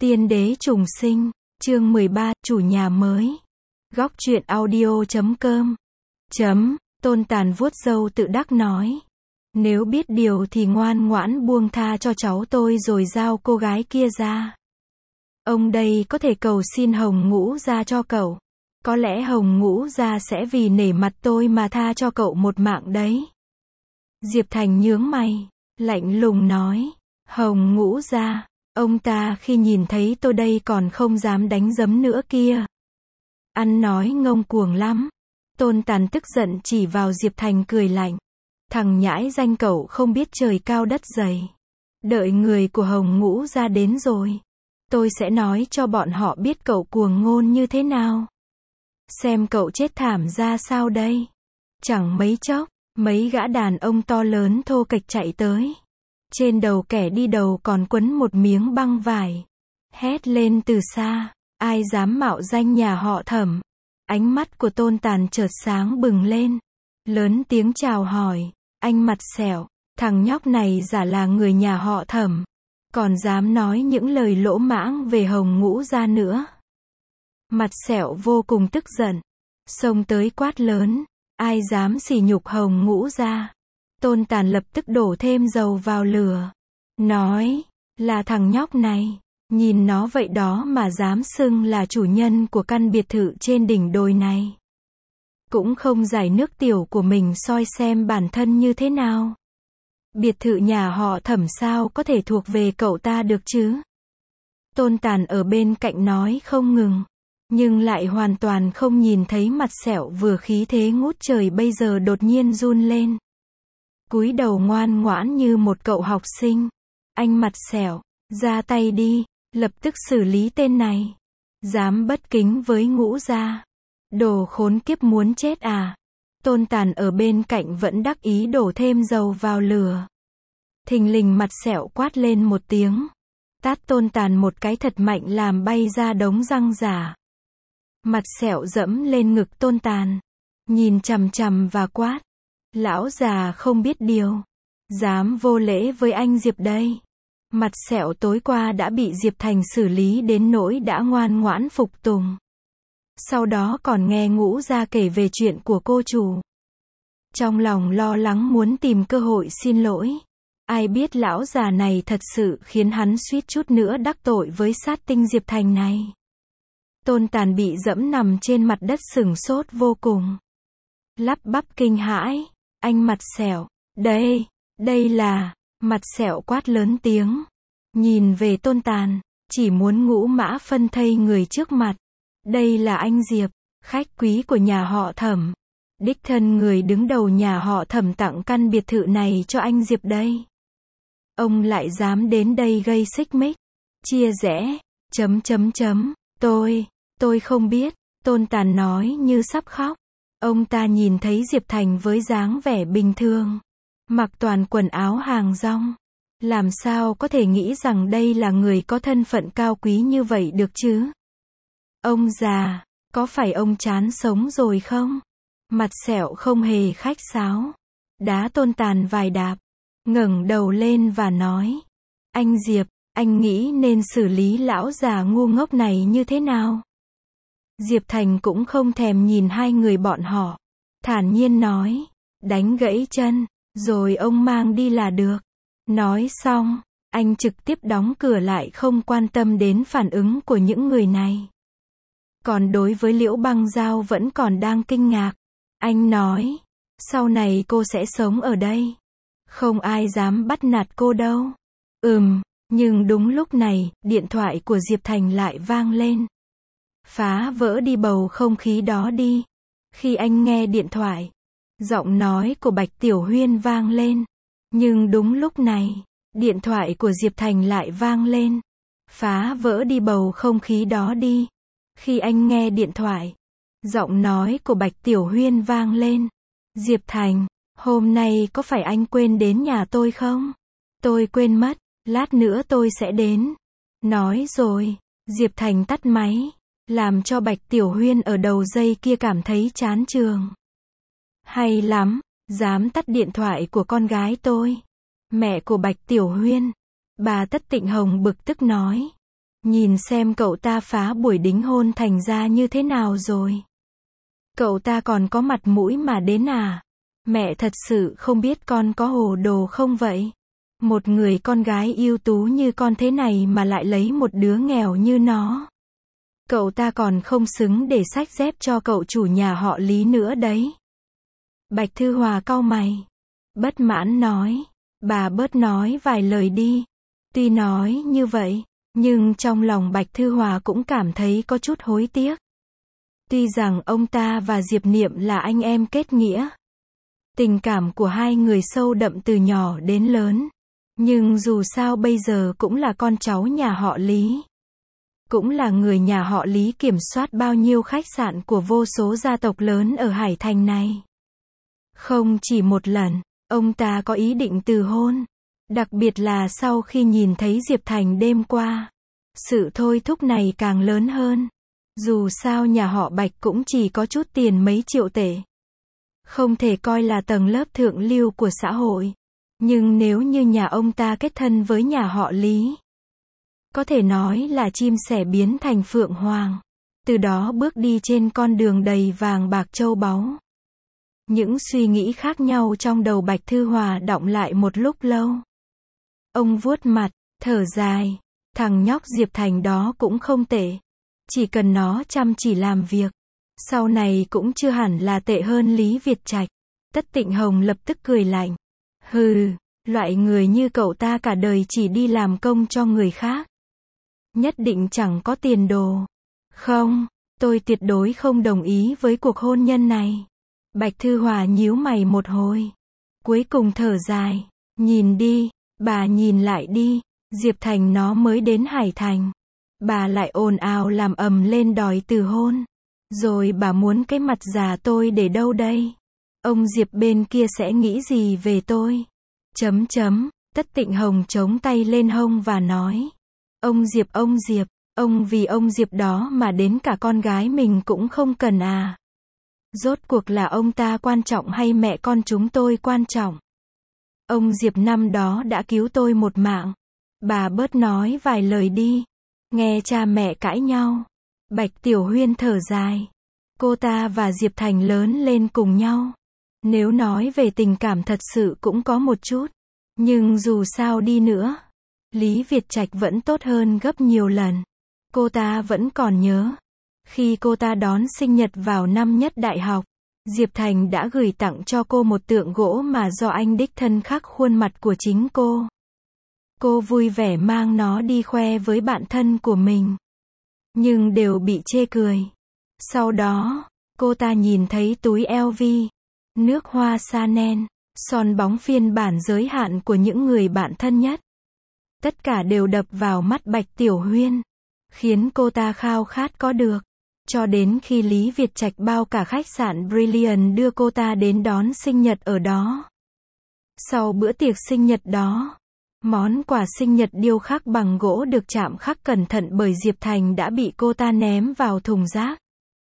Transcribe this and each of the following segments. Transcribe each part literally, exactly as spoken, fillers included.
Tiên đế trùng sinh, chương mười ba, chủ nhà mới. Góc truyện audio chấm com. Chấm, Tôn Tàn vuốt râu tự đắc nói. Nếu biết điều thì ngoan ngoãn buông tha cho cháu tôi rồi giao cô gái kia ra. Ông đây có thể cầu xin Hồng Ngũ Gia cho cậu. Có lẽ Hồng Ngũ Gia sẽ vì nể mặt tôi mà tha cho cậu một mạng đấy. Diệp Thành nhướng mày, lạnh lùng nói. Hồng Ngũ Gia, ông ta khi nhìn thấy tôi đây còn không dám đánh giấm nữa kia. Ăn nói ngông cuồng lắm. Tôn Tàn tức giận chỉ vào Diệp Thành cười lạnh. Thằng nhãi danh cậu không biết trời cao đất dày. Đợi người của Hồng Ngũ Gia đến rồi. Tôi sẽ nói cho bọn họ biết cậu cuồng ngôn như thế nào. Xem cậu chết thảm ra sao đây. Chẳng mấy chốc, mấy gã đàn ông to lớn thô kệch chạy tới. Trên đầu kẻ đi đầu còn quấn một miếng băng vải. Hét lên từ xa, ai dám mạo danh nhà họ Thẩm. Ánh mắt của Tôn Tàn chợt sáng bừng lên. Lớn tiếng chào hỏi, anh mặt sẹo, thằng nhóc này giả là người nhà họ Thẩm. Còn dám nói những lời lỗ mãng về Hồng Ngũ Gia nữa. Mặt sẹo vô cùng tức giận. Xông tới quát lớn, ai dám sỉ nhục Hồng Ngũ Gia. Tôn Tàn lập tức đổ thêm dầu vào lửa. Nói, là thằng nhóc này. Nhìn nó vậy đó mà dám xưng là chủ nhân của căn biệt thự trên đỉnh đồi này. Cũng không giải nước tiểu của mình soi xem bản thân như thế nào. Biệt thự nhà họ Thẩm sao có thể thuộc về cậu ta được chứ? Tôn Tàn ở bên cạnh nói không ngừng. Nhưng lại hoàn toàn không nhìn thấy mặt sẹo vừa khí thế ngút trời bây giờ đột nhiên run lên. Cúi đầu ngoan ngoãn như một cậu học sinh. Anh mặt sẹo, ra tay đi, lập tức xử lý tên này. Dám bất kính với Ngũ Gia. Đồ khốn kiếp muốn chết à? Tôn Tàn ở bên cạnh vẫn đắc ý đổ thêm dầu vào lửa. Thình lình mặt sẹo quát lên một tiếng. Tát Tôn Tàn một cái thật mạnh làm bay ra đống răng giả. Mặt sẹo dẫm lên ngực Tôn Tàn. Nhìn chằm chằm và quát. Lão già không biết điều. Dám vô lễ với anh Diệp đây. Mặt sẹo tối qua đã bị Diệp Thành xử lý đến nỗi đã ngoan ngoãn phục tùng. Sau đó còn nghe Ngũ Gia kể về chuyện của cô chủ. Trong lòng lo lắng muốn tìm cơ hội xin lỗi. Ai biết lão già này thật sự khiến hắn suýt chút nữa đắc tội với sát tinh Diệp Thành này. Tôn Tàn bị dẫm nằm trên mặt đất sửng sốt vô cùng. Lắp bắp kinh hãi. Anh mặt sẹo, đây, đây là, mặt sẹo quát lớn tiếng. Nhìn về Tôn Tàn, chỉ muốn ngũ mã phân thây người trước mặt. Đây là anh Diệp, khách quý của nhà họ Thẩm. Đích thân người đứng đầu nhà họ Thẩm tặng căn biệt thự này cho anh Diệp đây. Ông lại dám đến đây gây xích mích, chia rẽ, chấm chấm chấm, tôi, tôi không biết, Tôn Tàn nói như sắp khóc. Ông ta nhìn thấy Diệp Thành với dáng vẻ bình thường, mặc toàn quần áo hàng rong. Làm sao có thể nghĩ rằng đây là người có thân phận cao quý như vậy được chứ? Ông già, có phải ông chán sống rồi không? Mặt sẹo không hề khách sáo. Đá Tôn Tàn vài đạp. Ngẩng đầu lên và nói. Anh Diệp, anh nghĩ nên xử lý lão già ngu ngốc này như thế nào? Diệp Thành cũng không thèm nhìn hai người bọn họ. Thản nhiên nói. Đánh gãy chân, rồi ông mang đi là được. Nói xong, anh trực tiếp đóng cửa lại không quan tâm đến phản ứng của những người này. Còn đối với Liễu Băng Giao vẫn còn đang kinh ngạc. Anh nói, sau này cô sẽ sống ở đây. Không ai dám bắt nạt cô đâu. Ừm, nhưng đúng lúc này, điện thoại của Diệp Thành lại vang lên. Phá vỡ đi bầu không khí đó đi. Khi anh nghe điện thoại, giọng nói của Bạch Tiểu Huyên vang lên. Nhưng đúng lúc này, điện thoại của Diệp Thành lại vang lên. Phá vỡ đi bầu không khí đó đi. Khi anh nghe điện thoại, giọng nói của Bạch Tiểu Huyên vang lên. Diệp Thành, hôm nay có phải anh quên đến nhà tôi không? Tôi quên mất, lát nữa tôi sẽ đến. Nói rồi, Diệp Thành tắt máy, làm cho Bạch Tiểu Huyên ở đầu dây kia cảm thấy chán chường. Hay lắm, dám tắt điện thoại của con gái tôi. Mẹ của Bạch Tiểu Huyên, bà Tất Tịnh Hồng bực tức nói. Nhìn xem cậu ta phá buổi đính hôn thành ra như thế nào rồi. Cậu ta còn có mặt mũi mà đến à? Mẹ thật sự không biết con có hồ đồ không vậy? Một người con gái ưu tú như con thế này mà lại lấy một đứa nghèo như nó. Cậu ta còn không xứng để xách dép cho cậu chủ nhà họ Lý nữa đấy. Bạch Thư Hòa cau mày. Bất mãn nói. Bà bớt nói vài lời đi. Tuy nói như vậy, nhưng trong lòng Bạch Thư Hòa cũng cảm thấy có chút hối tiếc. Tuy rằng ông ta và Diệp Niệm là anh em kết nghĩa. Tình cảm của hai người sâu đậm từ nhỏ đến lớn. Nhưng dù sao bây giờ cũng là con cháu nhà họ Lý. Cũng là người nhà họ Lý kiểm soát bao nhiêu khách sạn của vô số gia tộc lớn ở Hải Thành này. Không chỉ một lần, ông ta có ý định từ hôn. Đặc biệt là sau khi nhìn thấy Diệp Thành đêm qua. Sự thôi thúc này càng lớn hơn. Dù sao nhà họ Bạch cũng chỉ có chút tiền mấy triệu tệ. Không thể coi là tầng lớp thượng lưu của xã hội. Nhưng nếu như nhà ông ta kết thân với nhà họ Lý, có thể nói là chim sẻ biến thành phượng hoàng. Từ đó bước đi trên con đường đầy vàng bạc châu báu. Những suy nghĩ khác nhau trong đầu Bạch Thư Hòa đọng lại một lúc lâu. Ông vuốt mặt, thở dài. Thằng nhóc Diệp Thành đó cũng không tệ. Chỉ cần nó chăm chỉ làm việc, sau này cũng chưa hẳn là tệ hơn Lý Việt Trạch. Tất Tịnh Hồng lập tức cười lạnh. Hừ, loại người như cậu ta cả đời chỉ đi làm công cho người khác. Nhất định chẳng có tiền đồ. Không, tôi tuyệt đối không đồng ý với cuộc hôn nhân này. Bạch Thư Hòa nhíu mày một hồi. Cuối cùng thở dài. Nhìn đi, bà nhìn lại đi. Diệp Thành nó mới đến Hải Thành. Bà lại ồn ào làm ầm lên đòi từ hôn. Rồi bà muốn cái mặt già tôi để đâu đây? Ông Diệp bên kia sẽ nghĩ gì về tôi? Chấm chấm, Tất Tịnh Hồng chống tay lên hông và nói. Ông Diệp ông Diệp, ông vì ông Diệp đó mà đến cả con gái mình cũng không cần à? Rốt cuộc là ông ta quan trọng hay mẹ con chúng tôi quan trọng? Ông Diệp năm đó đã cứu tôi một mạng. Bà bớt nói vài lời đi. Nghe cha mẹ cãi nhau. Bạch Tiểu Huyên thở dài. Cô ta và Diệp Thành lớn lên cùng nhau. Nếu nói về tình cảm thật sự cũng có một chút. Nhưng dù sao đi nữa, Lý Việt Trạch vẫn tốt hơn gấp nhiều lần. Cô ta vẫn còn nhớ. Khi cô ta đón sinh nhật vào năm nhất đại học, Diệp Thành đã gửi tặng cho cô một tượng gỗ mà do anh đích thân khắc khuôn mặt của chính cô. Cô vui vẻ mang nó đi khoe với bạn thân của mình. Nhưng đều bị chê cười. Sau đó, cô ta nhìn thấy túi L V, nước hoa Chanel, son bóng phiên bản giới hạn của những người bạn thân nhất. Tất cả đều đập vào mắt Bạch Tiểu Huyên, khiến cô ta khao khát có được. Cho đến khi Lý Việt Trạch bao cả khách sạn Brilliant đưa cô ta đến đón sinh nhật ở đó. Sau bữa tiệc sinh nhật đó, món quà sinh nhật điêu khắc bằng gỗ được chạm khắc cẩn thận bởi Diệp Thành đã bị cô ta ném vào thùng rác.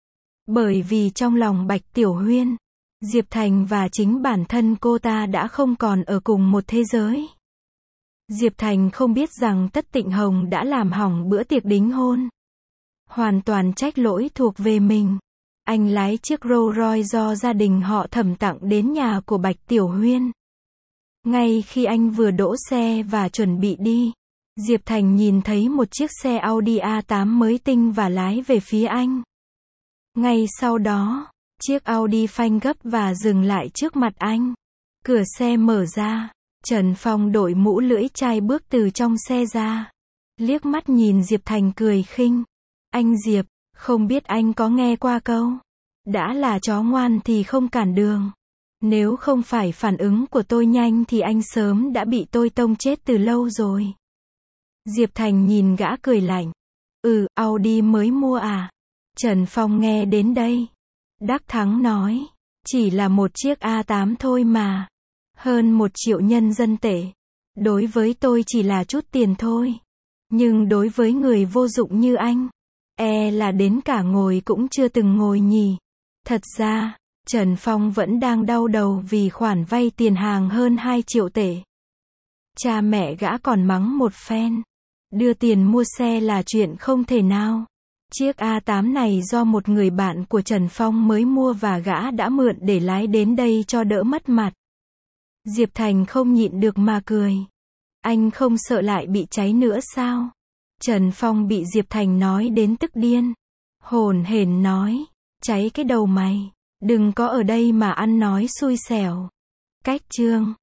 Bởi vì trong lòng Bạch Tiểu Huyên, Diệp Thành và chính bản thân cô ta đã không còn ở cùng một thế giới. Diệp Thành không biết rằng Tất Tịnh Hồng đã làm hỏng bữa tiệc đính hôn. Hoàn toàn trách lỗi thuộc về mình. Anh lái chiếc Rolls Royce do gia đình họ Thẩm tặng đến nhà của Bạch Tiểu Huyên. Ngay khi anh vừa đỗ xe và chuẩn bị đi, Diệp Thành nhìn thấy một chiếc xe Audi A tám mới tinh và lái về phía anh. Ngay sau đó, chiếc Audi phanh gấp và dừng lại trước mặt anh. Cửa xe mở ra, Trần Phong đội mũ lưỡi chai bước từ trong xe ra. Liếc mắt nhìn Diệp Thành cười khinh. Anh Diệp, không biết anh có nghe qua câu, đã là chó ngoan thì không cản đường. Nếu không phải phản ứng của tôi nhanh thì anh sớm đã bị tôi tông chết từ lâu rồi. Diệp Thành nhìn gã cười lạnh. Ừ, Audi mới mua à? Trần Phong nghe đến đây, đắc thắng nói. Chỉ là một chiếc A tám thôi mà. Hơn một triệu nhân dân tệ. Đối với tôi chỉ là chút tiền thôi. Nhưng đối với người vô dụng như anh, e là đến cả ngồi cũng chưa từng ngồi nhỉ. Thật ra, Trần Phong vẫn đang đau đầu vì khoản vay tiền hàng hơn hai triệu tệ. Cha mẹ gã còn mắng một phen. Đưa tiền mua xe là chuyện không thể nào. Chiếc A tám này do một người bạn của Trần Phong mới mua và gã đã mượn để lái đến đây cho đỡ mất mặt. Diệp Thành không nhịn được mà cười. Anh không sợ lại bị cháy nữa sao? Trần Phong bị Diệp Thành nói đến tức điên. Hồn hển nói, cháy cái đầu mày. Đừng có ở đây mà ăn nói xui xẻo. Cách chương